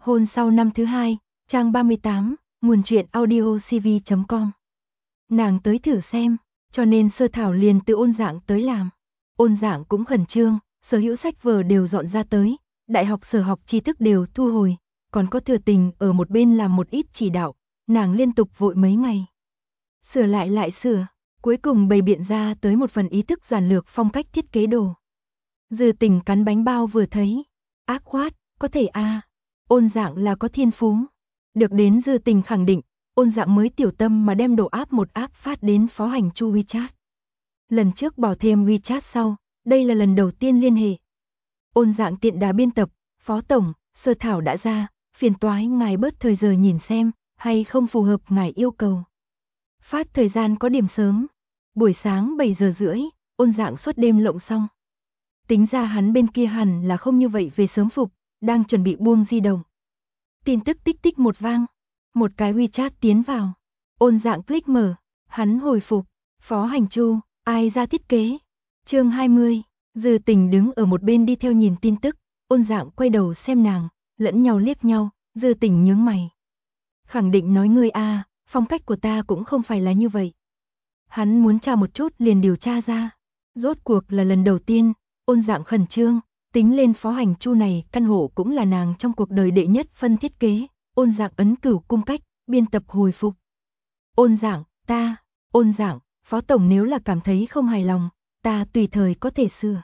Hôn sau năm thứ hai, trang 38, nguồn truyện audiocv.com. Nàng tới thử xem, cho nên Sơ Thảo liền từ Ôn Dạng tới làm. Ôn Dạng cũng khẩn trương, sở hữu sách vở đều dọn ra tới, đại học sở học tri thức đều thu hồi, còn có Thừa Tình ở một bên làm một ít chỉ đạo, nàng liên tục vội mấy ngày. Sửa lại sửa, cuối cùng bày biện ra tới một phần ý thức giản lược phong cách thiết kế đồ. Dư Tình cắn bánh bao vừa thấy, ác khoát, có thể a, Ôn Dạng là có thiên phú. Được đến Dư Tình khẳng định, Ôn Dạng mới tiểu tâm mà đem đồ áp một áp phát đến phó hành chu WeChat. Lần trước bỏ thêm WeChat sau, đây là lần đầu tiên liên hệ. Ôn Dạng tiện đà biên tập, phó tổng, Sơ Thảo đã ra, phiền toái ngài bớt thời giờ nhìn xem, hay không phù hợp ngài yêu cầu. Phát thời gian có điểm sớm, buổi sáng 7 giờ rưỡi, Ôn Dạng suốt đêm lộng xong. Tính ra hắn bên kia hẳn là không như vậy về sớm phục, đang chuẩn bị buông di động. Tin tức tích tích một vang, một cái WeChat tiến vào. Ôn Dạng click mở, hắn hồi phục, phó hành chu, ai ra thiết kế. Chương 20, Dư Tình đứng ở một bên đi theo nhìn tin tức, Ôn Dạng quay đầu xem nàng, lẫn nhau liếc nhau, Dư Tình nhướng mày. Khẳng định nói ngươi a, phong cách của ta cũng không phải là như vậy. Hắn muốn tra một chút liền điều tra ra. Rốt cuộc là lần đầu tiên, Ôn Dạng khẩn trương, tính lên phó hành chu này căn hộ cũng là nàng trong cuộc đời đệ nhất phân thiết kế. Ôn Dạng ấn cửu cung cách, biên tập hồi phục. Ôn Dạng, Ôn Dạng, phó tổng nếu là cảm thấy không hài lòng, ta tùy thời có thể sửa.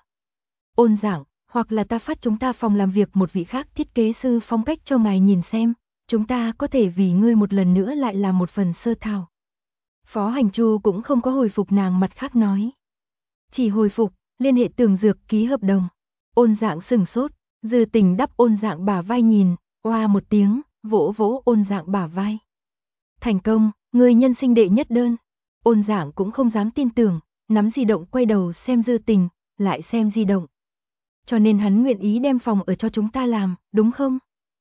Ôn Dạng, hoặc là ta phát chúng ta phòng làm việc một vị khác thiết kế sư phong cách cho ngài nhìn xem, chúng ta có thể vì ngươi một lần nữa lại làm một phần Sơ Thảo. Phó hành chu cũng không có hồi phục nàng, mặt khác nói. Chỉ hồi phục, liên hệ Tưởng Dược ký hợp đồng. Ôn Dạng sừng sốt, Dư Tình đắp Ôn Dạng bả vai nhìn, oa một tiếng, vỗ vỗ Ôn Dạng bả vai. Thành công, người nhân sinh đệ nhất đơn. Ôn Dạng cũng không dám tin tưởng, nắm di động quay đầu xem Dư Tình, lại xem di động. Cho nên hắn nguyện ý đem phòng ở cho chúng ta làm, đúng không?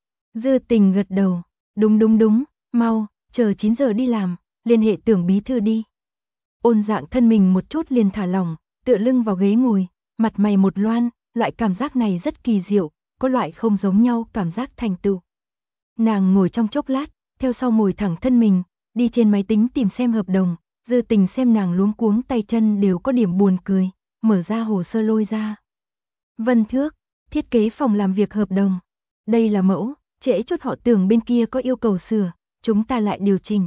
Dư Tình gật đầu, đúng, mau, chờ 9 giờ đi làm, liên hệ Tưởng bí thư đi. Ôn Dạng thân mình một chút liền thả lỏng, tựa lưng vào ghế ngồi, mặt mày một loan, loại cảm giác này rất kỳ diệu, có loại không giống nhau cảm giác thành tựu. Nàng ngồi trong chốc lát, theo sau ngồi thẳng thân mình, đi trên máy tính tìm xem hợp đồng. Dư Tình xem nàng luống cuống tay chân đều có điểm buồn cười, mở ra hồ sơ lôi ra. Vân Thước, thiết kế phòng làm việc hợp đồng. Đây là mẫu, trễ chút họ Tưởng bên kia có yêu cầu sửa, chúng ta lại điều chỉnh.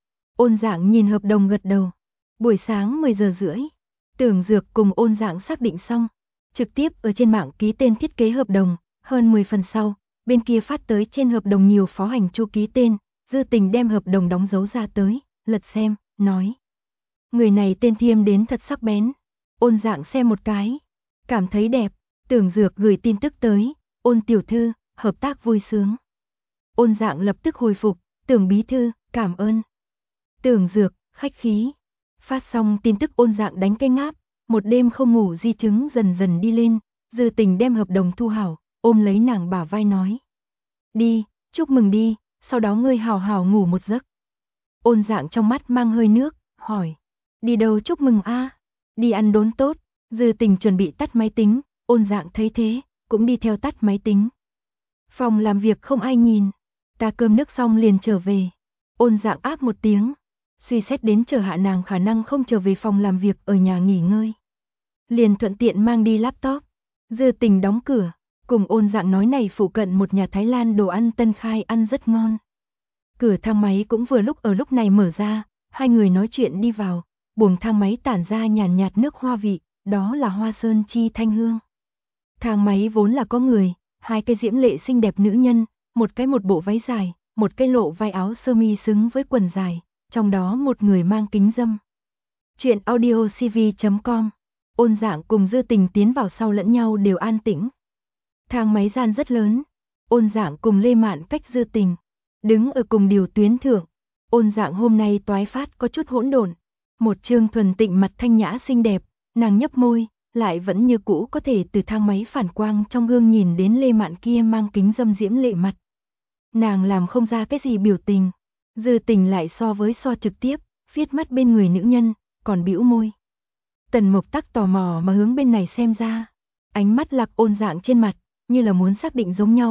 Ôn Dạng nhìn hợp đồng gật đầu. Buổi sáng 10 giờ rưỡi, Tưởng Dược cùng Ôn Dạng xác định xong, trực tiếp ở trên mạng ký tên thiết kế hợp đồng, hơn 10 phần sau, bên kia phát tới trên hợp đồng nhiều phó hành chu ký tên. Dư Tình đem hợp đồng đóng dấu ra tới, lật xem, nói. Người này tên thiêm đến thật sắc bén. Ôn Dạng xem một cái, cảm thấy đẹp. Tưởng Dược gửi tin tức tới, Ôn tiểu thư, hợp tác vui sướng. Ôn Dạng lập tức hồi phục, Tưởng bí thư, cảm ơn. Tưởng Dược, khách khí. Phát xong tin tức Ôn Dạng đánh cái ngáp, một đêm không ngủ di chứng dần dần đi lên. Dư Tình đem hợp đồng thu hảo, ôm lấy nàng bả vai nói. Đi, chúc mừng đi, sau đó ngươi hào hào ngủ một giấc. Ôn Dạng trong mắt mang hơi nước, hỏi. Đi đâu chúc mừng a? Đi ăn đốn tốt. Dư Tình chuẩn bị tắt máy tính, Ôn Dạng thấy thế, cũng đi theo tắt máy tính. Phòng làm việc không ai nhìn, ta cơm nước xong liền trở về. Ôn Dạng áp một tiếng, suy xét đến chờ hạ nàng khả năng không trở về phòng làm việc ở nhà nghỉ ngơi. Liền thuận tiện mang đi laptop. Dư Tình đóng cửa, cùng Ôn Dạng nói này phụ cận một nhà Thái Lan đồ ăn tân khai ăn rất ngon. Cửa thang máy cũng vừa lúc ở lúc này mở ra, hai người nói chuyện đi vào, buồng thang máy tản ra nhàn nhạt nước hoa vị, đó là hoa sơn chi thanh hương. Thang máy vốn là có người, hai cái diễm lệ xinh đẹp nữ nhân, một cái một bộ váy dài, một cái lộ vai áo sơ mi xứng với quần dài, trong đó một người mang kính râm. Chuyện audiocv.com. Ôn Dạng cùng Dư Tình tiến vào sau lẫn nhau đều an tĩnh. Thang máy gian rất lớn, Ôn Dạng cùng Lê Mạn cách Dư Tình, đứng ở cùng điều tuyến thượng. Ôn Dạng hôm nay toái phát có chút hỗn độn, một trương thuần tịnh mặt thanh nhã xinh đẹp, nàng nhấp môi, lại vẫn như cũ có thể từ thang máy phản quang trong gương nhìn đến Lê Mạn kia mang kính râm diễm lệ mặt. Nàng làm không ra cái gì biểu tình, Dư Tình lại so trực tiếp, viết mắt bên người nữ nhân, còn bĩu môi. Tần Mộc Tắc tò mò mà hướng bên này xem ra, ánh mắt lạc Ôn Dạng trên mặt, như là muốn xác định giống nhau,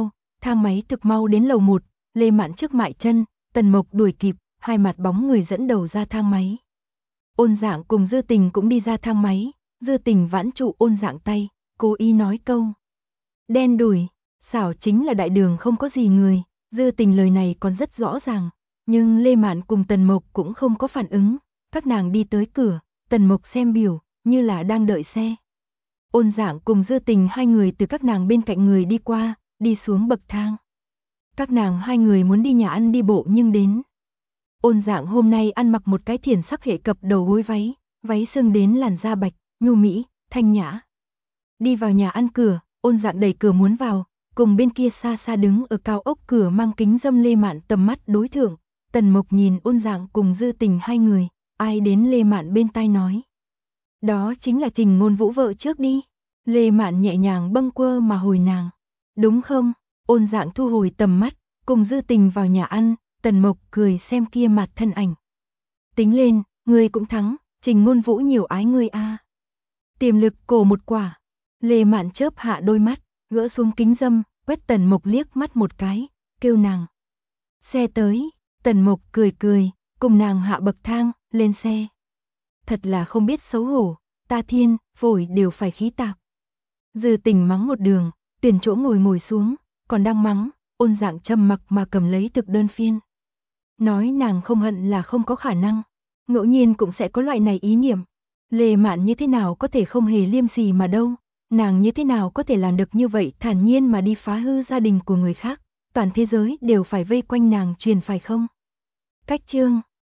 Thang máy thực mau đến lầu 1, Lê Mạn trước mại chân, Tần Mộc đuổi kịp, hai mặt bóng người dẫn đầu ra thang máy. Ôn Dạng cùng Dư Tình cũng đi ra thang máy, Dư Tình vãn trụ Ôn Dạng tay, cố ý nói câu. Đen đủi, xảo chính là đại đường không có gì người, Dư Tình lời này còn rất rõ ràng, nhưng Lê Mạn cùng Tần Mộc cũng không có phản ứng, các nàng đi tới cửa, Tần Mộc xem biểu, như là đang đợi xe. Ôn Dạng cùng Dư Tình hai người từ các nàng bên cạnh người đi qua, đi xuống bậc thang. Các nàng hai người muốn đi nhà ăn đi bộ nhưng đến. Ôn Dạng hôm nay ăn mặc một cái thiển sắc hệ cập đầu gối váy, váy sưng đến làn da bạch, nhu mỹ, thanh nhã. Đi vào nhà ăn cửa, Ôn Dạng đẩy cửa muốn vào, cùng bên kia xa xa đứng ở cao ốc cửa mang kính dâm Lê Mạn tầm mắt đối thượng. Tần Mộc nhìn Ôn Dạng cùng Dư Tình hai người, ai đến Lê Mạn bên tai nói. Đó chính là Trình Ngôn Vũ vợ trước đi. Lê Mạn nhẹ nhàng bâng quơ mà hồi nàng. Đúng không? Ôn Dạng thu hồi tầm mắt, cùng Dư Tình vào nhà ăn, Tần Mộc cười xem kia mặt thân ảnh. Tính lên, ngươi cũng thắng, Trình Ngôn Vũ nhiều ái ngươi a. Tiềm lực cổ một quả. Lê Mạn chớp hạ đôi mắt, gỡ xuống kính dâm, quét Tần Mộc liếc mắt một cái, kêu nàng. Xe tới, Tần Mộc cười cười, cùng nàng hạ bậc thang, lên xe. Thật là không biết xấu hổ, ta thiên, phổi đều phải khí tạc. Dư Tình mắng một đường, tuyển chỗ ngồi xuống, còn đang mắng, Ôn Dạng trầm mặc mà cầm lấy thực đơn phiên. Nói nàng không hận là không có khả năng, ngẫu nhiên cũng sẽ có loại này ý niệm. Lê Mạn như thế nào có thể không hề liêm sỉ mà đâu, nàng như thế nào có thể làm được như vậy thản nhiên mà đi phá hư gia đình của người khác, toàn thế giới đều phải vây quanh nàng truyền phải không? Cách chương